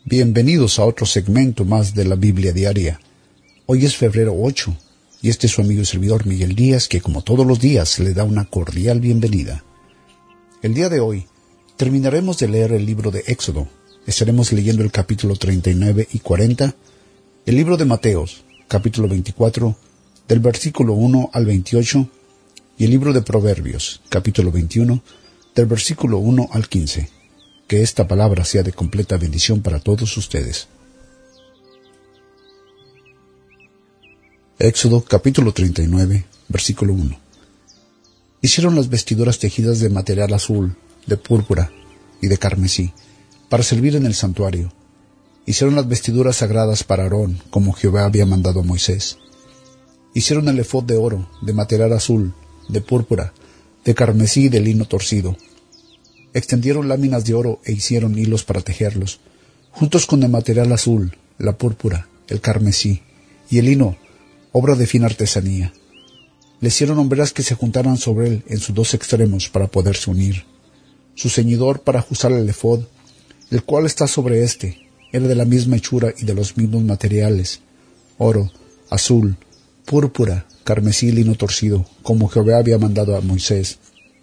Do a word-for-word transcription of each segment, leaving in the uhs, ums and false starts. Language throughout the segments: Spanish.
Bienvenidos a otro segmento más de la Biblia Diaria. Hoy es febrero ocho y este es su amigo y servidor Miguel Díaz, que como todos los días le da una cordial bienvenida. El día de hoy terminaremos de leer el libro de Éxodo. Estaremos leyendo el capítulo treinta y nueve y cuarenta, el libro de Mateos, capítulo veinticuatro, del versículo uno al veintiocho, y el libro de Proverbios, capítulo veintiuno, del versículo uno al quince. Que esta palabra sea de completa bendición para todos ustedes. Éxodo capítulo treinta y nueve, versículo uno. Hicieron las vestiduras tejidas de material azul, de púrpura y de carmesí, para servir en el santuario. Hicieron las vestiduras sagradas para Aarón, como Jehová había mandado a Moisés. Hicieron el efod de oro, de material azul, de púrpura, de carmesí y de lino torcido. Extendieron láminas de oro e hicieron hilos para tejerlos, juntos con el material azul, la púrpura, el carmesí y el lino, obra de fina artesanía. Le hicieron hombreras que se juntaran sobre él en sus dos extremos para poderse unir. Su ceñidor para ajustar el efod, el cual está sobre éste, era de la misma hechura y de los mismos materiales: oro, azul, púrpura, carmesí y lino torcido, como Jehová había mandado a Moisés.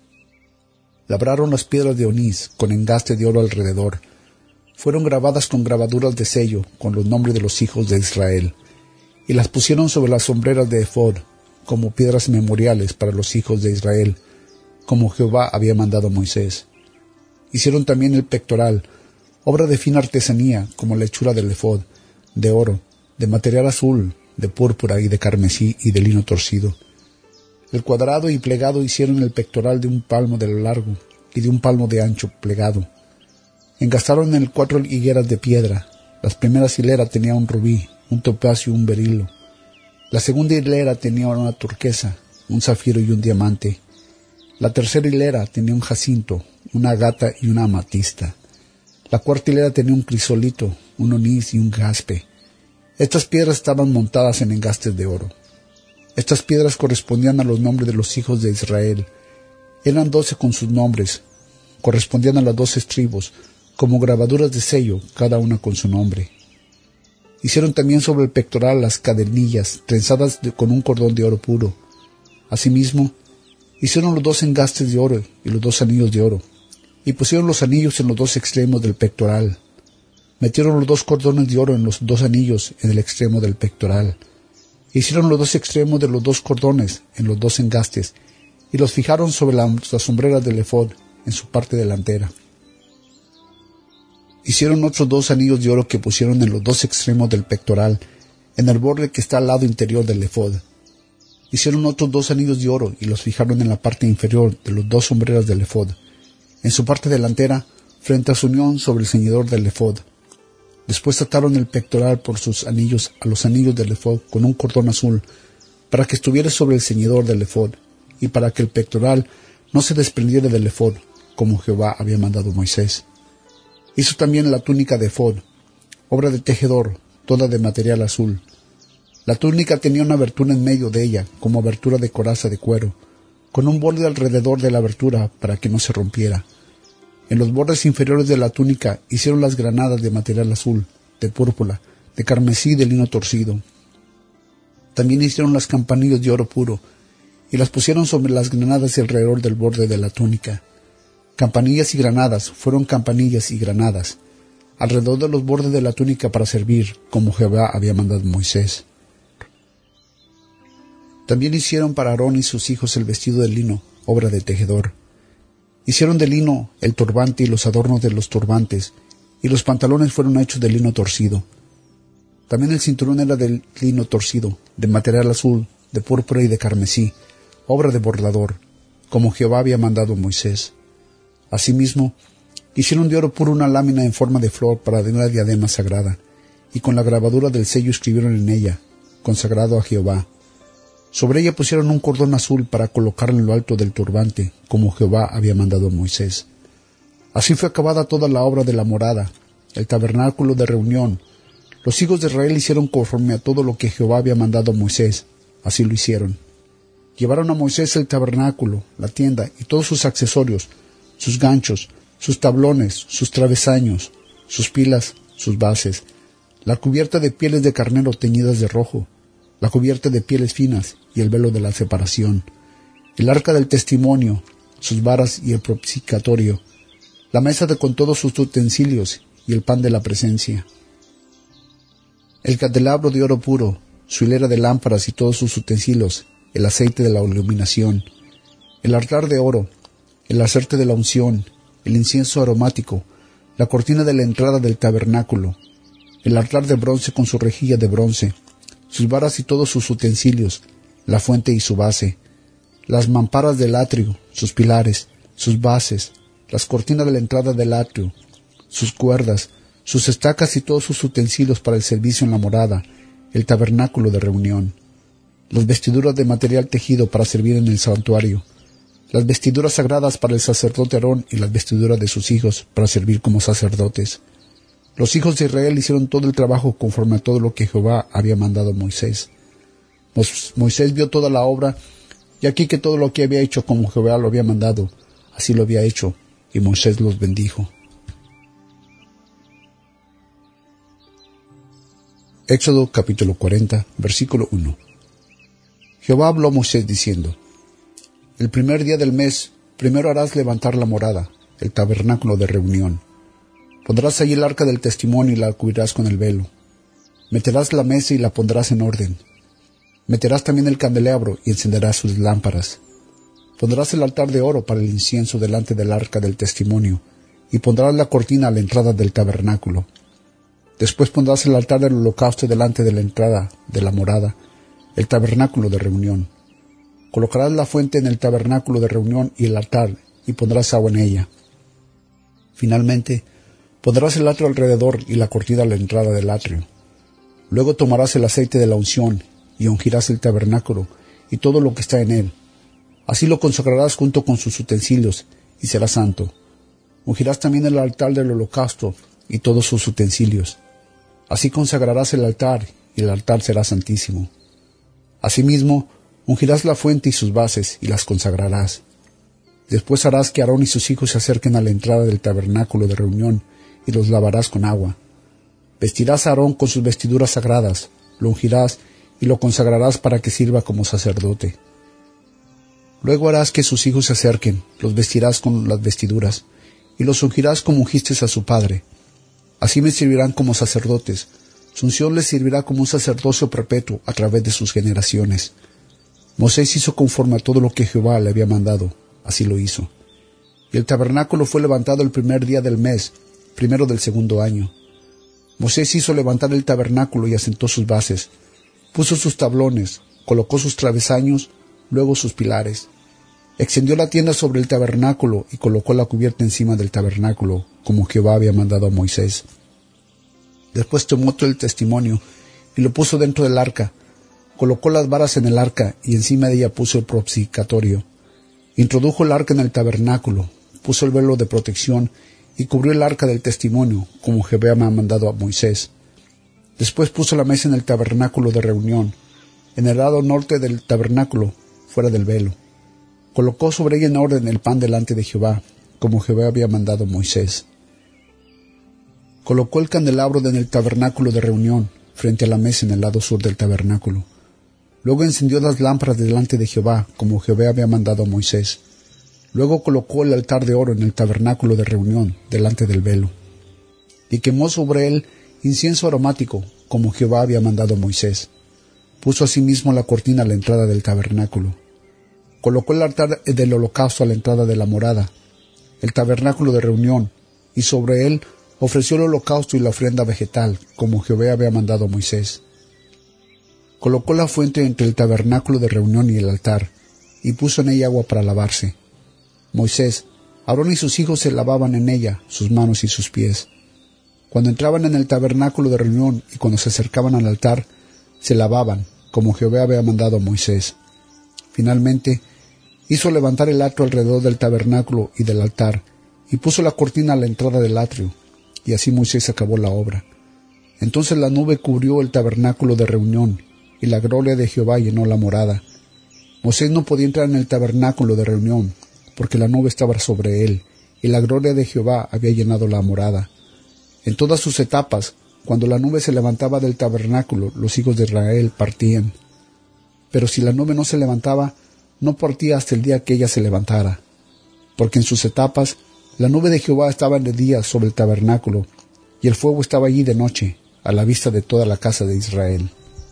Labraron las piedras de onís con engaste de oro alrededor. Fueron grabadas con grabaduras de sello con los nombres de los hijos de Israel, y las pusieron sobre las sombreras de efod, como piedras memoriales para los hijos de Israel, como Jehová había mandado a Moisés. Hicieron también el pectoral, obra de fina artesanía, como la hechura del efod, de oro, de material azul, de púrpura y de carmesí y de lino torcido. El cuadrado y plegado hicieron el pectoral de un palmo de largo y de un palmo de ancho plegado. Engastaron en él cuatro higueras de piedra. Las primeras hileras tenían un rubí, un topacio y un berilo. La segunda hilera tenía una turquesa, un zafiro y un diamante. La tercera hilera tenía un jacinto, una agata y una amatista. La cuarta hilera tenía un crisolito, un onís y un jaspe. Estas piedras estaban montadas en engastes de oro. Estas piedras correspondían a los nombres de los hijos de Israel. Eran doce con sus nombres. Correspondían a las doce tribus, como grabaduras de sello, cada una con su nombre. Hicieron también sobre el pectoral las cadenillas, trenzadas de, con un cordón de oro puro. Asimismo, hicieron los dos engastes de oro y los dos anillos de oro, y pusieron los anillos en los dos extremos del pectoral. Metieron los dos cordones de oro en los dos anillos en el extremo del pectoral. Hicieron los dos extremos de los dos cordones en los dos engastes y los fijaron sobre la, las sombreras del efod en su parte delantera. Hicieron otros dos anillos de oro que pusieron en los dos extremos del pectoral, en el borde que está al lado interior del efod. Hicieron otros dos anillos de oro y los fijaron en la parte inferior de los dos sombreras del efod, en su parte delantera, frente a su unión sobre el ceñidor del efod. Después ataron el pectoral por sus anillos a los anillos del efod con un cordón azul, para que estuviera sobre el ceñidor del efod, y para que el pectoral no se desprendiera del efod, como Jehová había mandado a Moisés. Hizo también la túnica de efod, obra de tejedor, toda de material azul. La túnica tenía una abertura en medio de ella, como abertura de coraza de cuero, con un borde alrededor de la abertura para que no se rompiera. En los bordes inferiores de la túnica hicieron las granadas de material azul, de púrpura, de carmesí y de lino torcido. También hicieron las campanillas de oro puro, y las pusieron sobre las granadas alrededor del borde de la túnica. Campanillas y granadas fueron campanillas y granadas, alrededor de los bordes de la túnica para servir, como Jehová había mandado a Moisés. También hicieron para Aarón y sus hijos el vestido de lino, obra de tejedor. Hicieron de lino el turbante y los adornos de los turbantes, y los pantalones fueron hechos de lino torcido. También el cinturón era de lino torcido, de material azul, de púrpura y de carmesí, obra de bordador, como Jehová había mandado a Moisés. Asimismo, hicieron de oro puro una lámina en forma de flor para una diadema sagrada, y con la grabadura del sello escribieron en ella, consagrado a Jehová. Sobre ella pusieron un cordón azul para colocarlo en lo alto del turbante, como Jehová había mandado a Moisés. Así fue acabada toda la obra de la morada, el tabernáculo de reunión. Los hijos de Israel hicieron conforme a todo lo que Jehová había mandado a Moisés. Así lo hicieron. Llevaron a Moisés el tabernáculo, la tienda y todos sus accesorios, sus ganchos, sus tablones, sus travesaños, sus pilas, sus bases, la cubierta de pieles de carnero teñidas de rojo, la cubierta de pieles finas y el velo de la separación, el arca del testimonio, sus varas y el propiciatorio, la mesa de con todos sus utensilios y el pan de la presencia, el candelabro de oro puro, su hilera de lámparas y todos sus utensilios, el aceite de la iluminación, el altar de oro, el aceite de la unción, el incienso aromático, la cortina de la entrada del tabernáculo, el altar de bronce con su rejilla de bronce, sus varas y todos sus utensilios, la fuente y su base, las mamparas del atrio, sus pilares, sus bases, las cortinas de la entrada del atrio, sus cuerdas, sus estacas y todos sus utensilios para el servicio en la morada, el tabernáculo de reunión, las vestiduras de material tejido para servir en el santuario, las vestiduras sagradas para el sacerdote Aarón y las vestiduras de sus hijos para servir como sacerdotes. Los hijos de Israel hicieron todo el trabajo conforme a todo lo que Jehová había mandado a Moisés. Moisés vio toda la obra, y aquí que todo lo que había hecho como Jehová lo había mandado, así lo había hecho, y Moisés los bendijo. Éxodo capítulo cuarenta, versículo uno. Jehová habló a Moisés diciendo: El primer día del mes, primero harás levantar la morada, el tabernáculo de reunión. Pondrás allí el arca del testimonio y la cubrirás con el velo. Meterás la mesa y la pondrás en orden. Meterás también el candelabro y encenderás sus lámparas. Pondrás el altar de oro para el incienso delante del arca del testimonio, y pondrás la cortina a la entrada del tabernáculo. Después pondrás el altar del holocausto delante de la entrada de la morada, el tabernáculo de reunión. Colocarás la fuente en el tabernáculo de reunión y el altar, y pondrás agua en ella. Finalmente, pondrás el atrio alrededor y la cortina a la entrada del atrio. Luego tomarás el aceite de la unción, y ungirás el tabernáculo, y todo lo que está en él. Así lo consagrarás junto con sus utensilios, y será santo. Ungirás también el altar del holocausto, y todos sus utensilios. Así consagrarás el altar, y el altar será santísimo. Asimismo, ungirás la fuente y sus bases, y las consagrarás. Después harás que Aarón y sus hijos se acerquen a la entrada del tabernáculo de reunión, y los lavarás con agua. Vestirás a Aarón con sus vestiduras sagradas, lo ungirás, y lo consagrarás para que sirva como sacerdote. Luego harás que sus hijos se acerquen, los vestirás con las vestiduras, y los ungirás como ungiste a su padre. Así me servirán como sacerdotes. Su unción les servirá como un sacerdocio perpetuo a través de sus generaciones. Moisés hizo conforme a todo lo que Jehová le había mandado. Así lo hizo. Y el tabernáculo fue levantado el primer día del mes, primero del segundo año. Moisés hizo levantar el tabernáculo y asentó sus bases. Puso sus tablones, colocó sus travesaños, luego sus pilares. Extendió la tienda sobre el tabernáculo y colocó la cubierta encima del tabernáculo, como Jehová había mandado a Moisés. Después tomó todo el testimonio y lo puso dentro del arca. Colocó las varas en el arca y encima de ella puso el propiciatorio. Introdujo el arca en el tabernáculo, puso el velo de protección y cubrió el arca del testimonio, como Jehová había mandado a Moisés. Después puso la mesa en el tabernáculo de reunión, en el lado norte del tabernáculo, fuera del velo. Colocó sobre ella en orden el pan delante de Jehová, como Jehová había mandado a Moisés. Colocó el candelabro en el tabernáculo de reunión, frente a la mesa en el lado sur del tabernáculo. Luego encendió las lámparas delante de Jehová, como Jehová había mandado a Moisés. Luego colocó el altar de oro en el tabernáculo de reunión, delante del velo. Y quemó sobre él incienso aromático, como Jehová había mandado a Moisés. Puso asimismo la cortina a la entrada del tabernáculo. Colocó el altar del holocausto a la entrada de la morada, el tabernáculo de reunión, y sobre él ofreció el holocausto y la ofrenda vegetal, como Jehová había mandado a Moisés. Colocó la fuente entre el tabernáculo de reunión y el altar, y puso en ella agua para lavarse. Moisés, Aarón y sus hijos se lavaban en ella, sus manos y sus pies. Cuando entraban en el tabernáculo de reunión y cuando se acercaban al altar, se lavaban, como Jehová había mandado a Moisés. Finalmente, hizo levantar el atrio alrededor del tabernáculo y del altar, y puso la cortina a la entrada del atrio, y así Moisés acabó la obra. Entonces la nube cubrió el tabernáculo de reunión, y la gloria de Jehová llenó la morada. Moisés no podía entrar en el tabernáculo de reunión, porque la nube estaba sobre él, y la gloria de Jehová había llenado la morada. En todas sus etapas, cuando la nube se levantaba del tabernáculo, los hijos de Israel partían. Pero si la nube no se levantaba, no partía hasta el día que ella se levantara. Porque en sus etapas, la nube de Jehová estaba de día sobre el tabernáculo, y el fuego estaba allí de noche, a la vista de toda la casa de Israel.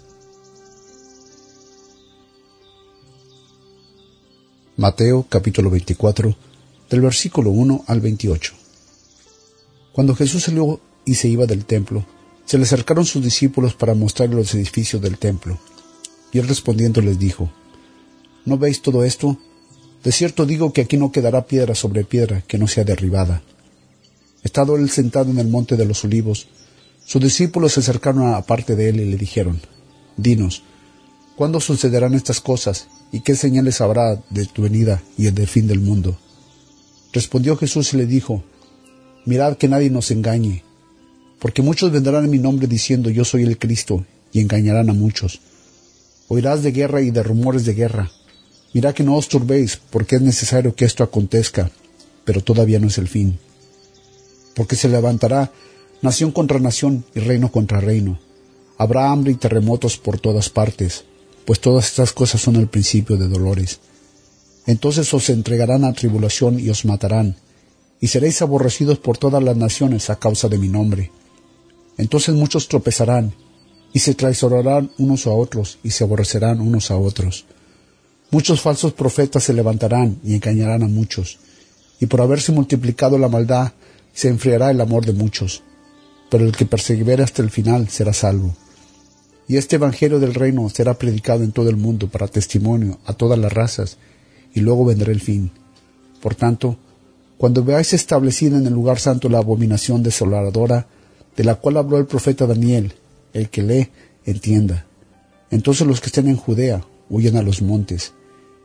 Mateo capítulo veinticuatro, del versículo uno al veintiocho. Cuando Jesús salió y se iba del templo, se le acercaron sus discípulos para mostrarle los edificios del templo. Y él respondiendo les dijo: ¿No veis todo esto? De cierto digo que aquí no quedará piedra sobre piedra que no sea derribada. Estando él sentado en el monte de los olivos, sus discípulos se acercaron aparte de él y le dijeron: Dinos, ¿cuándo sucederán estas cosas? ¿Y qué señales habrá de tu venida y del fin del mundo? Respondió Jesús y le dijo: Mirad que nadie nos engañe, porque muchos vendrán en mi nombre diciendo: Yo soy el Cristo, y engañarán a muchos. Oirás de guerra y de rumores de guerra. Mirad que no os turbéis, porque es necesario que esto acontezca, pero todavía no es el fin. Porque se levantará nación contra nación y reino contra reino. Habrá hambre y terremotos por todas partes, pues todas estas cosas son el principio de dolores. Entonces os entregarán a tribulación y os matarán, y seréis aborrecidos por todas las naciones a causa de mi nombre. Entonces muchos tropezarán, y se traicionarán unos a otros, y se aborrecerán unos a otros. Muchos falsos profetas se levantarán y engañarán a muchos, y por haberse multiplicado la maldad, se enfriará el amor de muchos. Pero el que persevere hasta el final será salvo. Y este evangelio del reino será predicado en todo el mundo para testimonio a todas las razas, y luego vendrá el fin. Por tanto, cuando veáis establecida en el lugar santo la abominación desoladora, de la cual habló el profeta Daniel, el que lee, entienda. Entonces los que estén en Judea, huyan a los montes.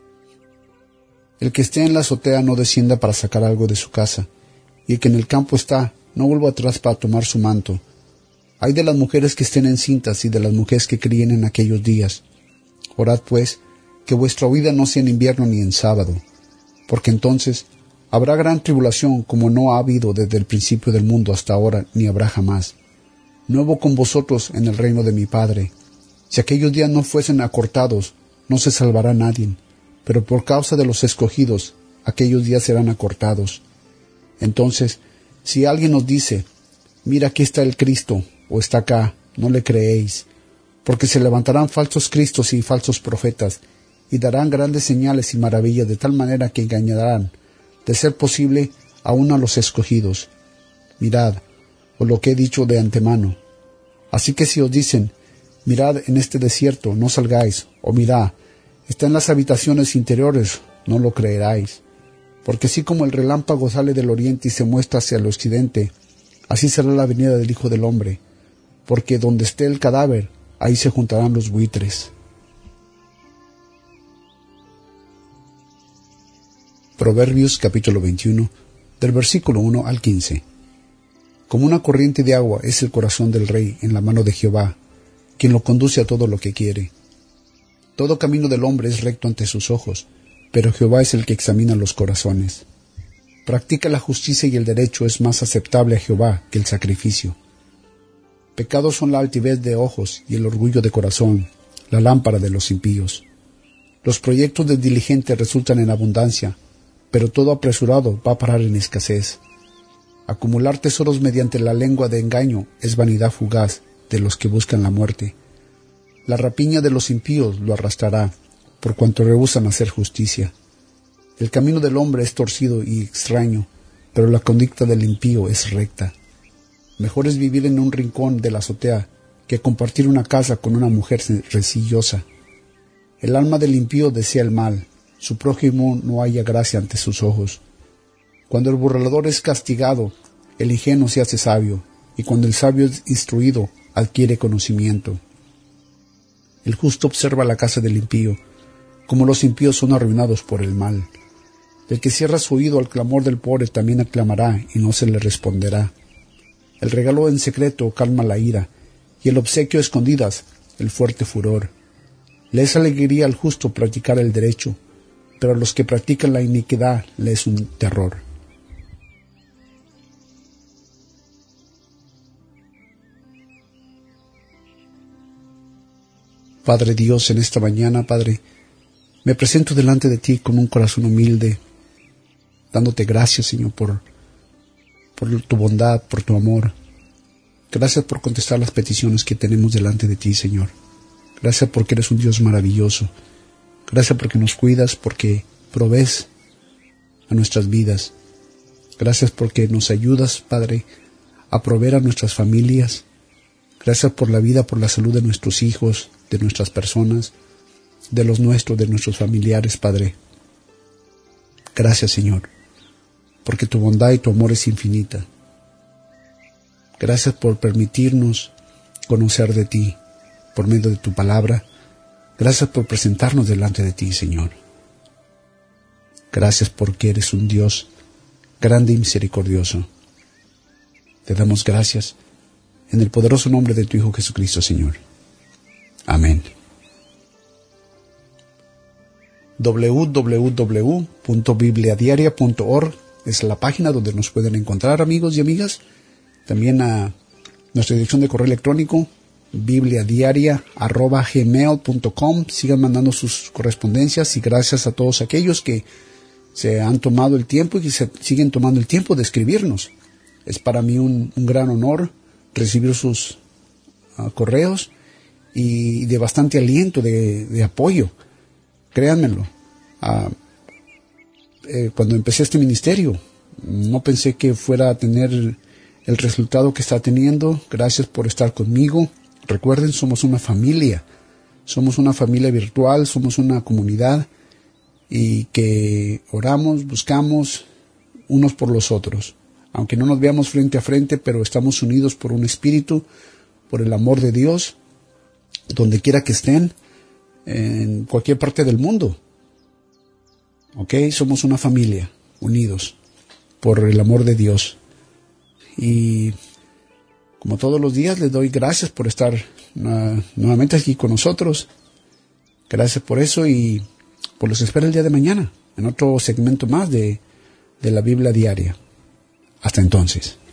El que esté en la azotea no descienda para sacar algo de su casa, y el que en el campo está, no vuelva atrás para tomar su manto. Ay de las mujeres que estén encintas y de las mujeres que críen en aquellos días. Orad pues, que vuestra huida no sea en invierno ni en sábado, porque entonces habrá gran tribulación como no ha habido desde el principio del mundo hasta ahora, ni habrá jamás. No hubo con vosotros en el reino de mi Padre. Si aquellos días no fuesen acortados, no se salvará nadie, pero por causa de los escogidos, aquellos días serán acortados. Entonces, si alguien os dice: Mira, aquí está el Cristo, o está acá, no le creéis, porque se levantarán falsos cristos y falsos profetas, y darán grandes señales y maravillas de tal manera que engañarán, de ser posible, aún a los escogidos. Mirad, os lo que he dicho de antemano. Así que si os dicen: Mirad en este desierto, no salgáis, o mirad, está en las habitaciones interiores, no lo creeráis. Porque así como el relámpago sale del oriente y se muestra hacia el occidente, así será la venida del Hijo del Hombre. Porque donde esté el cadáver, ahí se juntarán los buitres. Proverbios capítulo veintiuno, del versículo uno al quince. Como una corriente de agua es el corazón del rey en la mano de Jehová, quien lo conduce a todo lo que quiere. Todo camino del hombre es recto ante sus ojos, pero Jehová es el que examina los corazones. Practica la justicia y el derecho es más aceptable a Jehová que el sacrificio. Pecados son la altivez de ojos y el orgullo de corazón, la lámpara de los impíos. Los proyectos del diligente resultan en abundancia, pero todo apresurado va a parar en escasez. Acumular tesoros mediante la lengua de engaño es vanidad fugaz de los que buscan la muerte. La rapiña de los impíos lo arrastrará, por cuanto rehúsan hacer justicia. El camino del hombre es torcido y extraño, pero la conducta del impío es recta. Mejor es vivir en un rincón de la azotea que compartir una casa con una mujer rencillosa. El alma del impío desea el mal, su prójimo no halla gracia ante sus ojos. Cuando el burlador es castigado, el ingenuo se hace sabio, y cuando el sabio es instruido, adquiere conocimiento. El justo observa la casa del impío, como los impíos son arruinados por el mal. El que cierra su oído al clamor del pobre también aclamará y no se le responderá. El regalo en secreto calma la ira, y el obsequio a escondidas el fuerte furor. Le es alegría al justo practicar el derecho, pero a los que practican la iniquidad le es un terror. Padre Dios, en esta mañana, Padre, me presento delante de ti con un corazón humilde, dándote gracias, Señor, por, por tu bondad, por tu amor. Gracias por contestar las peticiones que tenemos delante de ti, Señor. Gracias porque eres un Dios maravilloso. Gracias porque nos cuidas, porque provees a nuestras vidas. Gracias porque nos ayudas, Padre, a proveer a nuestras familias. Gracias por la vida, por la salud de nuestros hijos, de nuestras personas, de los nuestros, de nuestros familiares, Padre. Gracias, Señor, porque tu bondad y tu amor es infinita. Gracias por permitirnos conocer de ti por medio de tu palabra. Gracias por presentarnos delante de ti, Señor. Gracias porque eres un Dios grande y misericordioso. Te damos gracias en el poderoso nombre de tu Hijo Jesucristo, Señor. Amén. doble u doble u doble u punto biblia diaria punto org es la página donde nos pueden encontrar, amigos y amigas. También a nuestra dirección de correo electrónico, biblia diaria arroba gmail punto com. Sigan mandando sus correspondencias y gracias a todos aquellos que se han tomado el tiempo y que se siguen tomando el tiempo de escribirnos. Es para mí un, un gran honor recibir sus uh, correos y de bastante aliento, de, de apoyo. Créanmelo. Uh, eh, cuando empecé este ministerio, no pensé que fuera a tener el resultado que está teniendo. Gracias por estar conmigo. Recuerden, somos una familia. Somos una familia virtual, somos una comunidad y que oramos, buscamos unos por los otros. Aunque no nos veamos frente a frente, pero estamos unidos por un espíritu, por el amor de Dios, donde quiera que estén, en cualquier parte del mundo. ¿Ok? Somos una familia, unidos por el amor de Dios. Y como todos los días, les doy gracias por estar uh, nuevamente aquí con nosotros. Gracias por eso y pues los espero el día de mañana en otro segmento más de, de la Biblia Diaria. Hasta entonces.